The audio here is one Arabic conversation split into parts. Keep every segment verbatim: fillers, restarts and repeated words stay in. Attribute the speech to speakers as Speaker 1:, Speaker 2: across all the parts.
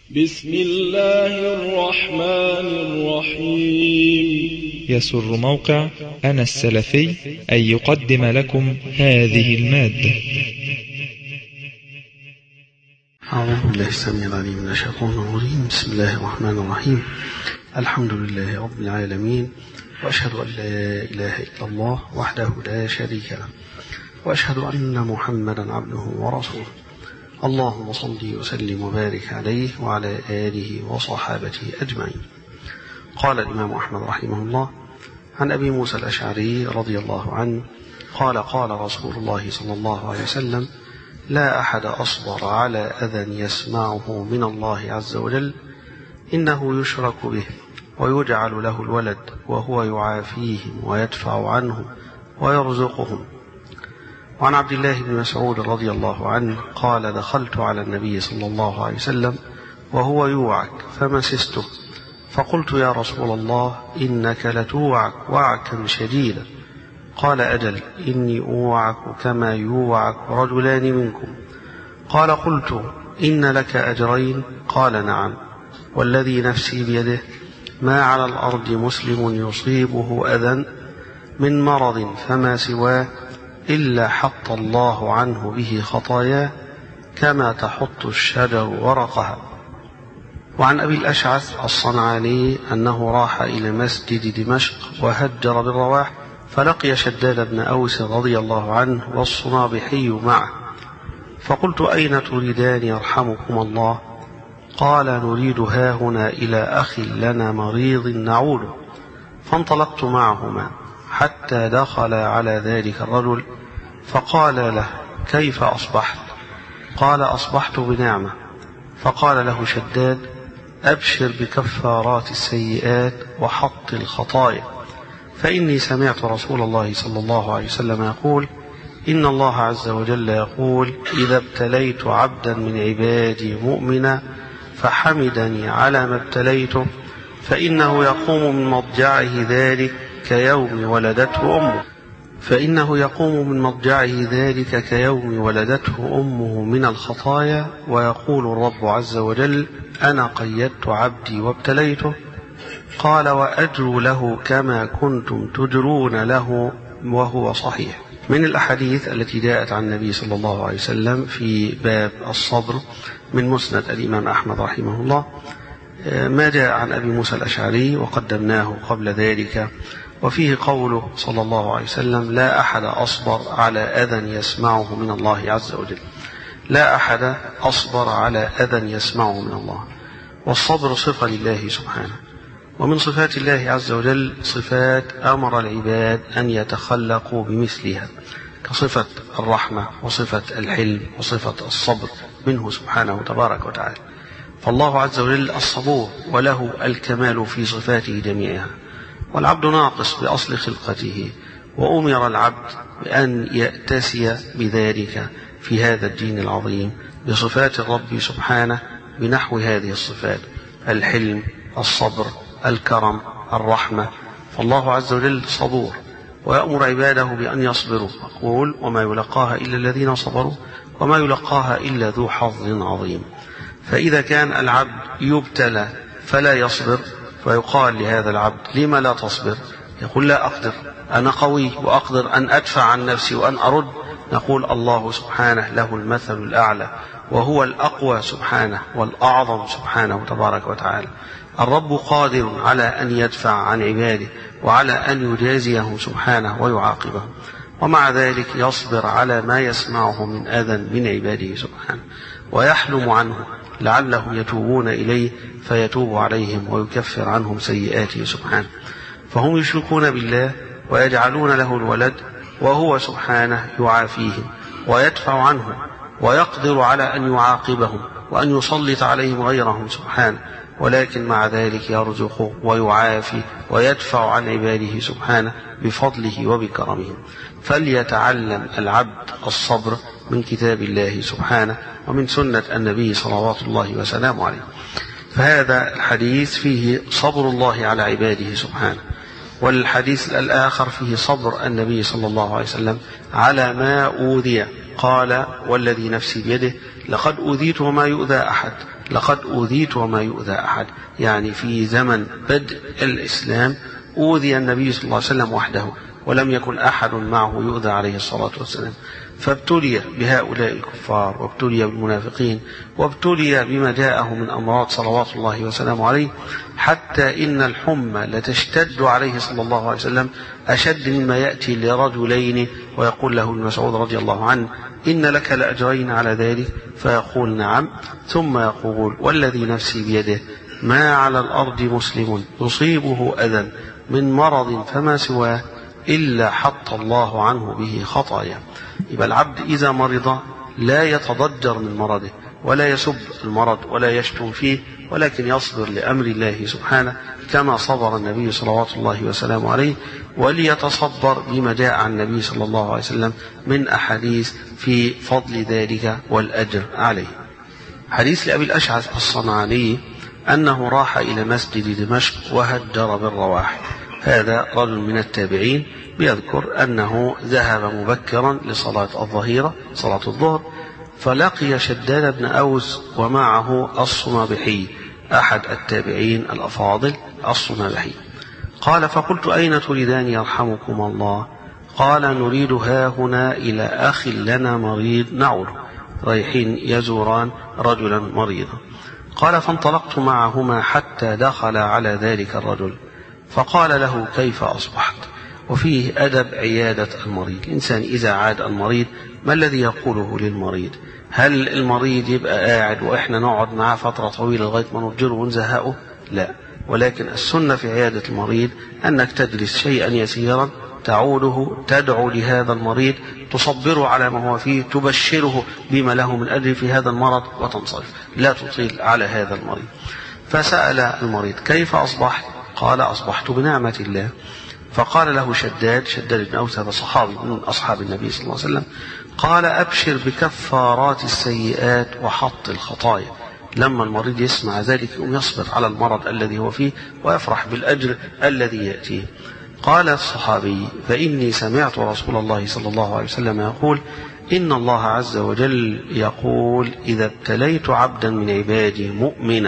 Speaker 1: بسم الله الرحمن الرحيم.
Speaker 2: يسر موقع أنا السلفي أن يقدم لكم هذه المادة.
Speaker 3: أعوذ بالله السميع العليم من الشيطان الرجيم. بسم الله الرحمن الرحيم. الحمد لله رب العالمين، وأشهد أن لا إله إلا الله وحده لا شريك له، وأشهد أن محمدا عبده ورسوله. اللهم صل وسلم وبارك عليه وعلى آله وصحابته أجمعين. قال الإمام أحمد رحمه الله عن أبي موسى الأشعري رضي الله عنه قال قال رسول الله صلى الله عليه وسلم: لا أحد أصبر على أذى يسمعه من الله عز وجل، إنه يشرك به ويجعل له الولد وهو يعافيهم ويدفع عنه ويرزقهم. وعن عبد الله بن مسعود رضي الله عنه قال: دخلت على النبي صلى الله عليه وسلم وهو يوعك فمسسته، فقلت: يا رسول الله، إنك لتوعك وعكا شديدا. قال: أجل، إني أوعك كما يوعك رجلان منكم. قال: قلت: إن لك أجرين؟ قال: نعم، والذي نفسي بيده ما على الأرض مسلم يصيبه أذى من مرض فما سواه إلا حط الله عنه به خطاياه كما تحط الشجر ورقها. وعن أبي الأشعث الصنعاني أنه راح إلى مسجد دمشق وهجر بالرواح، فلقي شداد بن أوس رضي الله عنه والصنابحي معه، فقلت: أين تريدان يرحمكم الله؟ قال: نريد هاهنا إلى أخ لنا مريض نعوده. فانطلقت معهما حتى دخل على ذلك الرجل، فقال له: كيف أصبحت؟ قال: أصبحت بنعمة. فقال له شداد: أبشر بكفارات السيئات وحط الخطايا، فإني سمعت رسول الله صلى الله عليه وسلم يقول: إن الله عز وجل يقول: إذا ابتليت عبدا من عبادي مؤمنا فحمدني على ما ابتليته، فإنه يقوم من مضجعه ذلك كيوم ولدته أمه فإنه يقوم من مضجعه ذلك كيوم ولدته أمه من الخطايا، ويقول الرب عز وجل: أنا قيدت عبدي وابتليته. قال: وأجر له كما كنتم تجرون له، وهو صحيح. من الأحاديث التي جاءت عن النبي صلى الله عليه وسلم في باب الصبر من مسند الإمام أحمد رحمه الله ما جاء عن أبي موسى الأشعري وقدمناه قبل ذلك، وفيه قوله صلى الله عليه وسلم: لا أحد أصبر على أذى يسمعه من الله عز وجل. لا أحد أصبر على أذى يسمعه من الله. والصبر صفة لله سبحانه، ومن صفات الله عز وجل صفات أمر العباد أن يتخلقوا بمثلها، كصفة الرحمة وصفة الحلم وصفة الصبر منه سبحانه تبارك وتعالى. فالله عز وجل الصبور، وله الكمال في صفاته جميعها، والعبد ناقص بأصل خلقته، وأمر العبد بأن يأتسي بذلك في هذا الدين العظيم بصفات الرب سبحانه بنحو هذه الصفات: الحلم، الصبر، الكرم، الرحمة. فالله عز وجل صبور، ويأمر عباده بأن يصبروا، يقول: وما يلقاها إلا الذين صبروا وما يلقاها إلا ذو حظ عظيم. فإذا كان العبد يبتلى فلا يصبر، فيقال لهذا العبد: لما لا تصبر؟ يقول: لا أقدر، أنا قوي وأقدر أن أدفع عن نفسي وأن أرد. نقول: الله سبحانه له المثل الأعلى، وهو الأقوى سبحانه والأعظم سبحانه تبارك وتعالى. الرب قادر على أن يدفع عن عباده وعلى أن يجازيه سبحانه ويعاقبه، ومع ذلك يصبر على ما يسمعه من أذى من عباده سبحانه، ويحلم عنه لعلهم يتوبون إليه فيتوب عليهم ويكفر عنهم سيئاته سبحانه. فهم يشركون بالله ويجعلون له الولد، وهو سبحانه يعافيهم ويدفع عنهم ويقدر على أن يعاقبهم وأن يسلط عليهم غيرهم سبحانه، ولكن مع ذلك يرزق ويعافي ويدفع عن عباده سبحانه بفضله وبكرمه. فليتعلم العبد الصبر من كتاب الله سبحانه ومن سنة النبي صلوات الله وسلامه عليه. فهذا الحديث فيه صبر الله على عباده سبحانه، والحديث الآخر فيه صبر النبي صلى الله عليه وسلم على ما أوذي. قال: والذي نفسي بيده لقد أوذيت وما يؤذى أحد، لقد أوذيت وما يؤذى أحد، يعني في زمن بدء الإسلام أوذي النبي صلى الله عليه وسلم وحده ولم يكن أحد معه يؤذى عليه الصلاة والسلام، فابتلي بهؤلاء الكفار وابتلي بالمنافقين وابتلي بما جاءه من أمراض صلوات الله وسلامه عليه، حتى إن الحمى لتشتد عليه صلى الله عليه وسلم أشد مما يأتي لرجلين ويقول له ابن مسعود رضي الله عنه: إن لك لأجرين على ذلك، فيقول: نعم، ثم يقول: والذي نفسي بيده ما على الأرض مسلم يصيبه أذى من مرض فما سواه إلا حط الله عنه به خطايا. يبقى العبد إذا مرض لا يتضجر من مرضه ولا يسب المرض ولا يشتم فيه، ولكن يصبر لأمر الله سبحانه كما صبر النبي صلوات الله وسلامه عليه، وليتصبر بما جاء عن النبي صلى الله عليه وسلم من أحاديث في فضل ذلك والأجر عليه. حديث لأبي الأشعث الصنعاني أنه راح إلى مسجد دمشق وهجر بالرواح. هذا رجل من التابعين بيذكر أنه ذهب مبكرا لصلاة الظهيرة صلاة الظهر، فلقي شداد بن أوس ومعه الصنابحي أحد التابعين الأفاضل الصنابحي. قال: فقلت: أين تريدان يرحمكم الله؟ قال: نريد ها هنا إلى أخ لنا مريض نعود، رايحين يزوران رجلا مريضا. قال: فانطلقت معهما حتى دخل على ذلك الرجل، فقال له: كيف أصبحت؟ وفيه أدب عيادة المريض. الإنسان إذا عاد المريض ما الذي يقوله للمريض؟ هل المريض يبقى قاعد وإحنا نقعد معه فترة طويلة لغاية ما نرجره ونزهقه؟ لا، ولكن السنة في عيادة المريض أنك تجلس شيئا يسيرا تعوده، تدعو لهذا المريض، تصبره على ما هو فيه، تبشره بما له من أجر في هذا المرض وتنصرف، لا تطيل على هذا المريض. فسأل المريض: كيف أصبحت؟ قال: أصبحت بنعمة الله. فقال له شداد شداد بن أوس، هذا صحابي من أصحاب النبي صلى الله عليه وسلم، قال: أبشر بكفارات السيئات وحط الخطايا. لما المريض يسمع ذلك يقوم يصبر على المرض الذي هو فيه ويفرح بالأجر الذي يأتيه. قال الصحابي: فإني سمعت رسول الله صلى الله عليه وسلم يقول: إن الله عز وجل يقول: إذا ابتليت عبدا من عبادي مؤمنا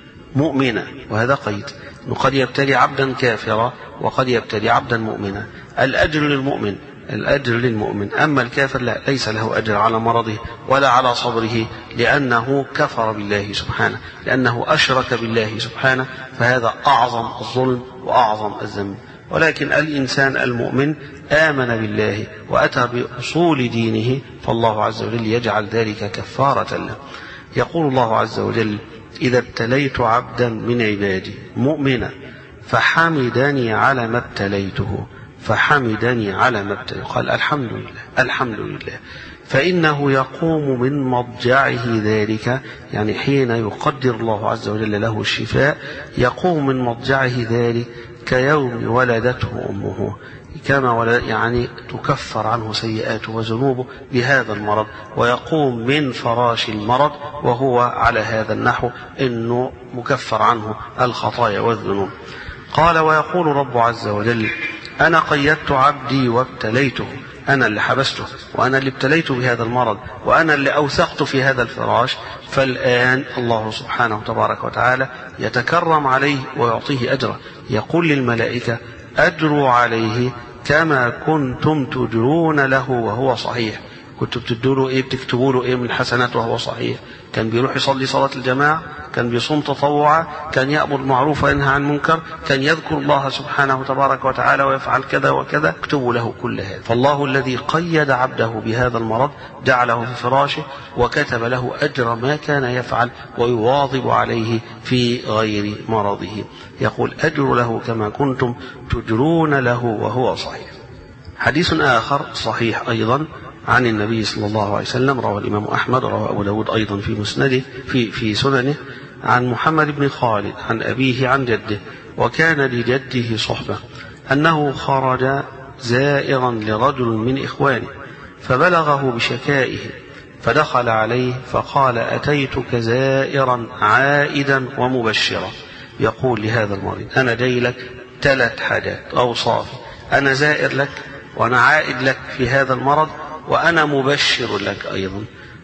Speaker 3: مؤمنا وهذا قيد، قد يبتلي عبدا كافرا وقد يبتلي عبدا مؤمنا. الأجر للمؤمن، الأجر للمؤمن، أما الكافر لا، ليس له أجر على مرضه ولا على صبره، لأنه كفر بالله سبحانه، لأنه أشرك بالله سبحانه، فهذا أعظم الظلم وأعظم الذنب. ولكن الإنسان المؤمن آمن بالله وأتى بأصول دينه، فالله عز وجل يجعل ذلك كفارة له. يقول الله عز وجل: إذا ابتليت عبدا من عبادي مؤمنا فحمدني على ما ابتليته، فحمدني على ما ابتليته، قال: الحمد لله الحمد لله. فإنه يقوم من مضجعه ذلك، يعني حين يقدر الله عز وجل له الشفاء، يقوم من مضجعه ذلك كيوم ولدته أمه، كما ولد، يعني تكفر عنه سيئاته وذنوبه بهذا المرض، ويقوم من فراش المرض وهو على هذا النحو، إنه مكفر عنه الخطايا والذنوب. قال: ويقول رب عز وجل: أنا قيدت عبدي وابتليته، أنا اللي حبسته وأنا اللي ابتليته بهذا المرض وأنا اللي أوثقت في هذا الفراش، فالآن الله سبحانه تبارك وتعالى يتكرم عليه ويعطيه أجره، يقول للملائكة: أجروا عليه كما كنتم تجرون له وهو صحيح. كنتوا بتدوا له ايه، بتكتبوا له ايه من الحسنات وهو صحيح؟ كان بيروح يصلي صلاة الجماعة، كان بيصوم تطوعا، كان يأمر بالمعروف وينهى عن المنكر، كان يذكر الله سبحانه تبارك وتعالى ويفعل كذا وكذا، اكتبوا له كل هذا. فالله الذي قيد عبده بهذا المرض جعله في فراشه وكتب له أجر ما كان يفعل ويواظب عليه في غير مرضه. يقول: أجر له كما كنتم تجرون له وهو صحيح. حديث آخر صحيح أيضا عن النبي صلى الله عليه وسلم، رواه الإمام أحمد، رواه أبو داود أيضا في مسنده في في سننه، عن محمد بن خالد عن أبيه عن جده، وكان لجده صحبة، أنه خرج زائرا لرجل من إخوانه فبلغه بشكائه، فدخل عليه فقال: أتيتك زائرا عائدا ومبشرا. يقول لهذا المريض: أنا جاي لك ثلاث حاجات أوصاف، أنا زائر لك وأنا عائد لك في هذا المرض وأنا مبشر لك أيضا.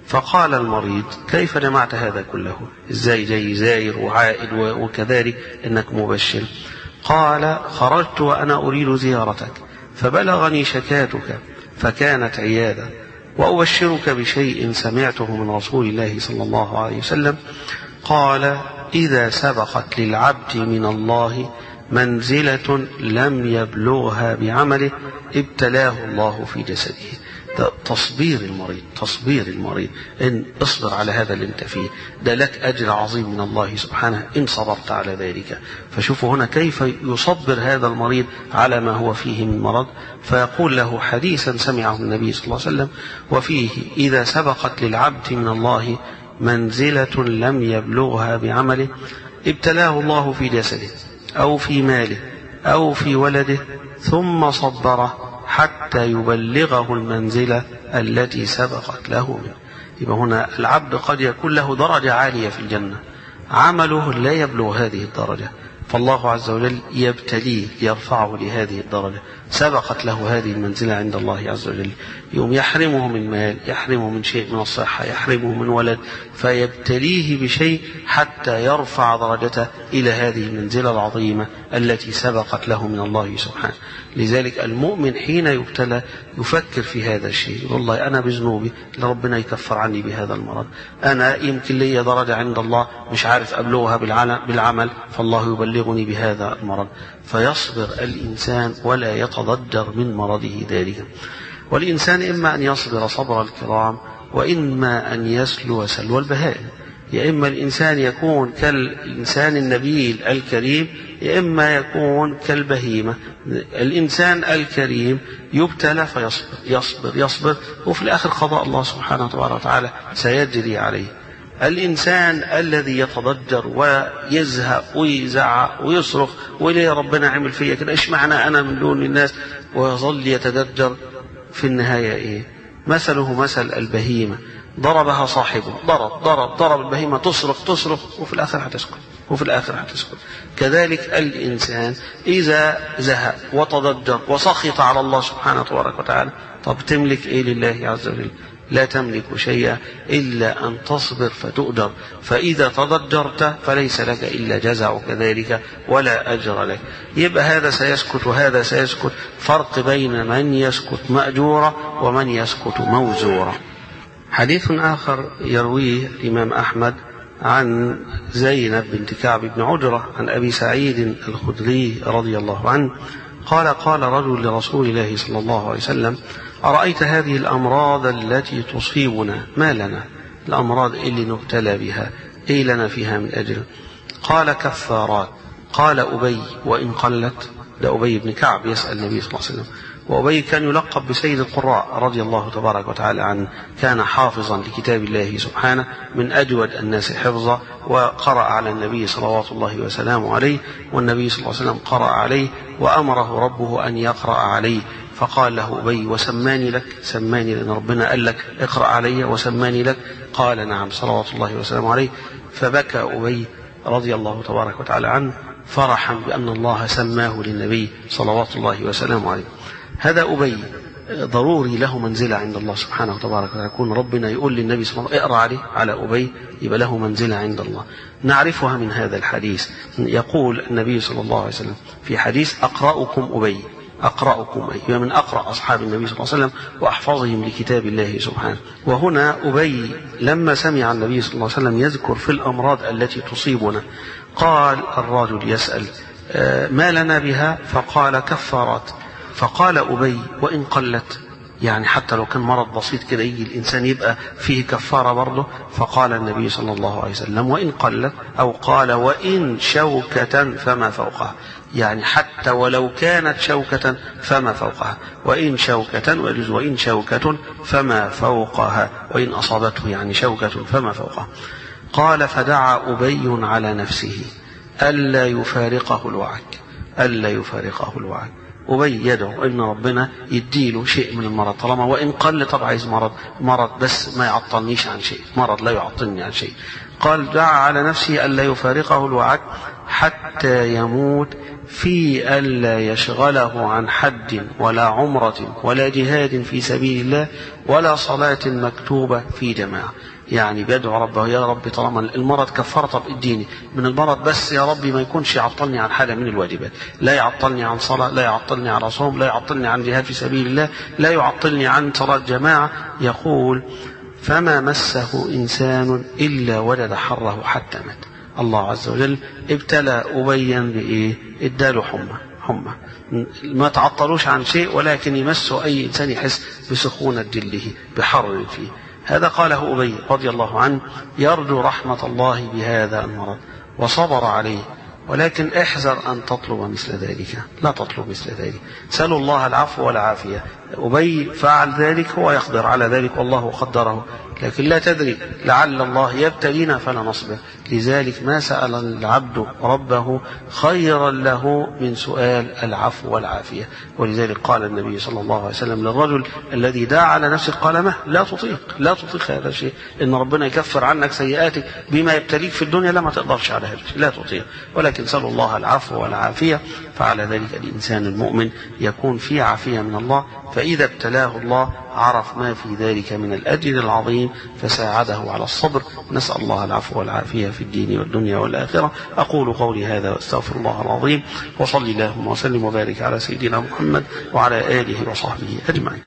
Speaker 3: فقال المريض: كيف جمعت هذا كله؟ ازاي جاي زائر وعائد وكذلك انك مبشر؟ قال: خرجت وأنا أريد زيارتك فبلغني شكاتك فكانت عيادة، وأبشرك بشيء سمعته من رسول الله صلى الله عليه وسلم قال: إذا سبقت للعبد من الله منزلة لم يبلغها بعمله ابتلاه الله في جسده. تصبير المريض تصبير المريض إن اصبر على هذا اللي انت فيه، ده لك أجر عظيم من الله سبحانه إن صبرت على ذلك. فشوفوا هنا كيف يصبر هذا المريض على ما هو فيه من مرض، فيقول له حديثا سمعه النبي صلى الله عليه وسلم وفيه: إذا سبقت للعبد من الله منزلة لم يبلغها بعمله ابتلاه الله في جسده أو في ماله أو في ولده ثم صبره حتى يبلغه المنزلة التي سبقت له منه. يبقى هنا العبد قد يكون له درجة عالية في الجنة، عمله لا يبلغ هذه الدرجة، فالله عز وجل يبتليه يرفعه لهذه الدرجة، سبقت له هذه المنزلة عند الله عز وجل، يوم يحرمه من مال، يحرمه من شيء من الصحة، يحرمه من ولد، فيبتليه بشيء حتى يرفع درجته إلى هذه المنزلة العظيمة التي سبقت له من الله سبحانه. لذلك المؤمن حين يبتلى يفكر في هذا الشيء: والله أنا بذنوبي ربنا يكفر عني بهذا المرض، أنا يمكن لي درجة عند الله مش عارف أبلغها بالعمل، فالله يبلغني بهذا المرض. فيصبر الإنسان ولا يتضجر من مرضه ذلك. والإنسان إما أن يصبر صبر الكرام وإما أن يسلو سلو البهائم، يا إما الإنسان يكون كالإنسان النبيل الكريم يا إما يكون كالبهيمة. الإنسان الكريم يبتلى فيصبر يصبر يصبر وفي الآخر قضاء الله سبحانه وتعالى سيجري عليه. الإنسان الذي يتضجر ويزهق ويزعق ويصرخ وليه ربنا عمل فيا كده، إيش معنى أنا من دون الناس، ويظل يتضجر، في النهاية إيه؟ مثله مثل البهيمة، ضربها صاحبه، ضرب ضرب ضرب البهيمة، تصرخ تصرخ وفي الآخر هتسكت وفي الآخر هتسكت. كذلك الإنسان إذا زهق وتضجر وسخط على الله سبحانه وتعالى، طب تملك إيه لله عز وجل؟ لا تملك شيئا إلا أن تصبر فتؤجر، فإذا تضجرت فليس لك إلا جزاء كذلك ولا أجر لك. يبقى هذا سيسكت وهذا سيسكت، فرق بين من يسكت مأجورا ومن يسكت موزورا. حديث آخر يرويه الإمام أحمد عن زينب بنت كعب بن عجرة عن أبي سعيد الخدري رضي الله عنه قال: قال رجل لرسول الله صلى الله عليه وسلم: أرأيت هذه الأمراض التي تصيبنا ما لنا؟ الأمراض اللي نبتلى بها إيه لنا فيها من أجل؟ قال: كفارات. قال أبي: وإن قلت؟ ده أبي بن كعب يسأل النبي صلى الله عليه وسلم، وأبي كان يلقب بسيد القراء رضي الله تبارك وتعالى عنه، كان حافظا لكتاب الله سبحانه من أجود الناس حفظا، وقرأ على النبي صلوات الله وسلامه عليه، والنبي صلى الله عليه وسلم قرأ عليه وأمره ربه أن يقرأ عليه، فقال له أبي: وسماني لك؟ سماني لأن ربنا قال لك اقرأ علي وسماني لك؟ قال: نعم صلوات الله وسلامه عليه. فبكى أبي رضي الله تبارك وتعالى عنه فرحا بأن الله سماه للنبي صلوات الله وسلامه عليه. هذا أبي ضروري له منزلة عند الله سبحانه وتبارك وتعالى، يكون ربنا يقول للنبي صلى الله عليه وسلم اقرأ عليه على أبي، يبقى له منزلة عند الله. نعرفها من هذا الحديث، يقول النبي صلى الله عليه وسلم في حديث: أقرأكم أبي، أقرأكم أي من أقرأ أصحاب النبي صلى الله عليه وسلم وأحفظهم لكتاب الله سبحانه. وهنا أبي لما سمع النبي صلى الله عليه وسلم يذكر في الأمراض التي تصيبنا، قال الرجل يسأل: ما لنا بها؟ فقال: كفارات. فقال أبي: وإن قلت؟ يعني حتى لو كان مرض بسيط كده يجي الإنسان يبقى فيه كفارة برضه؟ فقال النبي صلى الله عليه وسلم: وإن قلت، أو قال: وإن شوكة فما فوقها، يعني حتى ولو كانت شوكة فما فوقها، وإن شوكة، ويجوز وإن شوكة فما فوقها، وإن أصابته يعني شوكة فما فوقها. قال: فدعا أبي على نفسه ألا يفارقه الوعك، ألا يفارقه الوعك. أبي يدعو إن ربنا يديله شيء من المرض، طالما وإن قل طب عايز مرض مرض بس ما يعطلنيش عن شيء، مرض لا يعطلني عن شيء. قال دعا على نفسه ألا يفارقه الوعد حتى يموت في ألا يشغله عن حج ولا عمرة ولا جهاد في سبيل الله ولا صلاة مكتوبة في جماعة. يعني بيدعو ربه يا رب طالما المرض كفارة طب اديني من المرض بس يا ربي ما يكونش يعطلني عن حاجة من الواجبات، لا يعطلني عن صلاة، لا يعطلني عن صوم، لا يعطلني عن جهاد في سبيل الله، لا يعطلني عن صلاة جماعة. يقول فما مسه إنسان إلا وجد حره حتى مات. الله عز وجل ابتلى أبيا بإيه؟ اداله حمى حمى ما تعطلوش عن شيء، ولكن يمسه أي إنسان يحس بسخونة جلده بحر فيه. هذا قاله أبي رضي الله عنه يرجو رحمة الله بهذا المرض وصبر عليه، ولكن احذر أن تطلب مثل ذلك، لا تطلب مثل ذلك، سألوا الله العفو والعافية. أبي فعل ذلك، هو يقدر على ذلك والله قدره، لكن لا تدري لعل الله يبتلينا فلا نصبر. لذلك ما سأل العبد ربه خيرا له من سؤال العفو والعافية. ولذلك قال النبي صلى الله عليه وسلم للرجل الذي دعا على نفسه قال ما لا تطيق لا تطيق هذا الشيء، إن ربنا يكفر عنك سيئاتك بما يبتليك في الدنيا، لا ما تقدرش على هذا الشيء، لا تطيق، ولكن سألوا الله العفو والعافية. فعلى ذلك الإنسان المؤمن يكون في عافية من الله، فإذا ابتلاه الله عرف ما في ذلك من الأجر العظيم فساعده على الصبر. نسأل الله العفو والعافية في الدين والدنيا والآخرة. أقول قولي هذا واستغفر الله العظيم، وصلي اللهم وسلم وبارك على سيدنا محمد وعلى آله وصحبه أجمعين.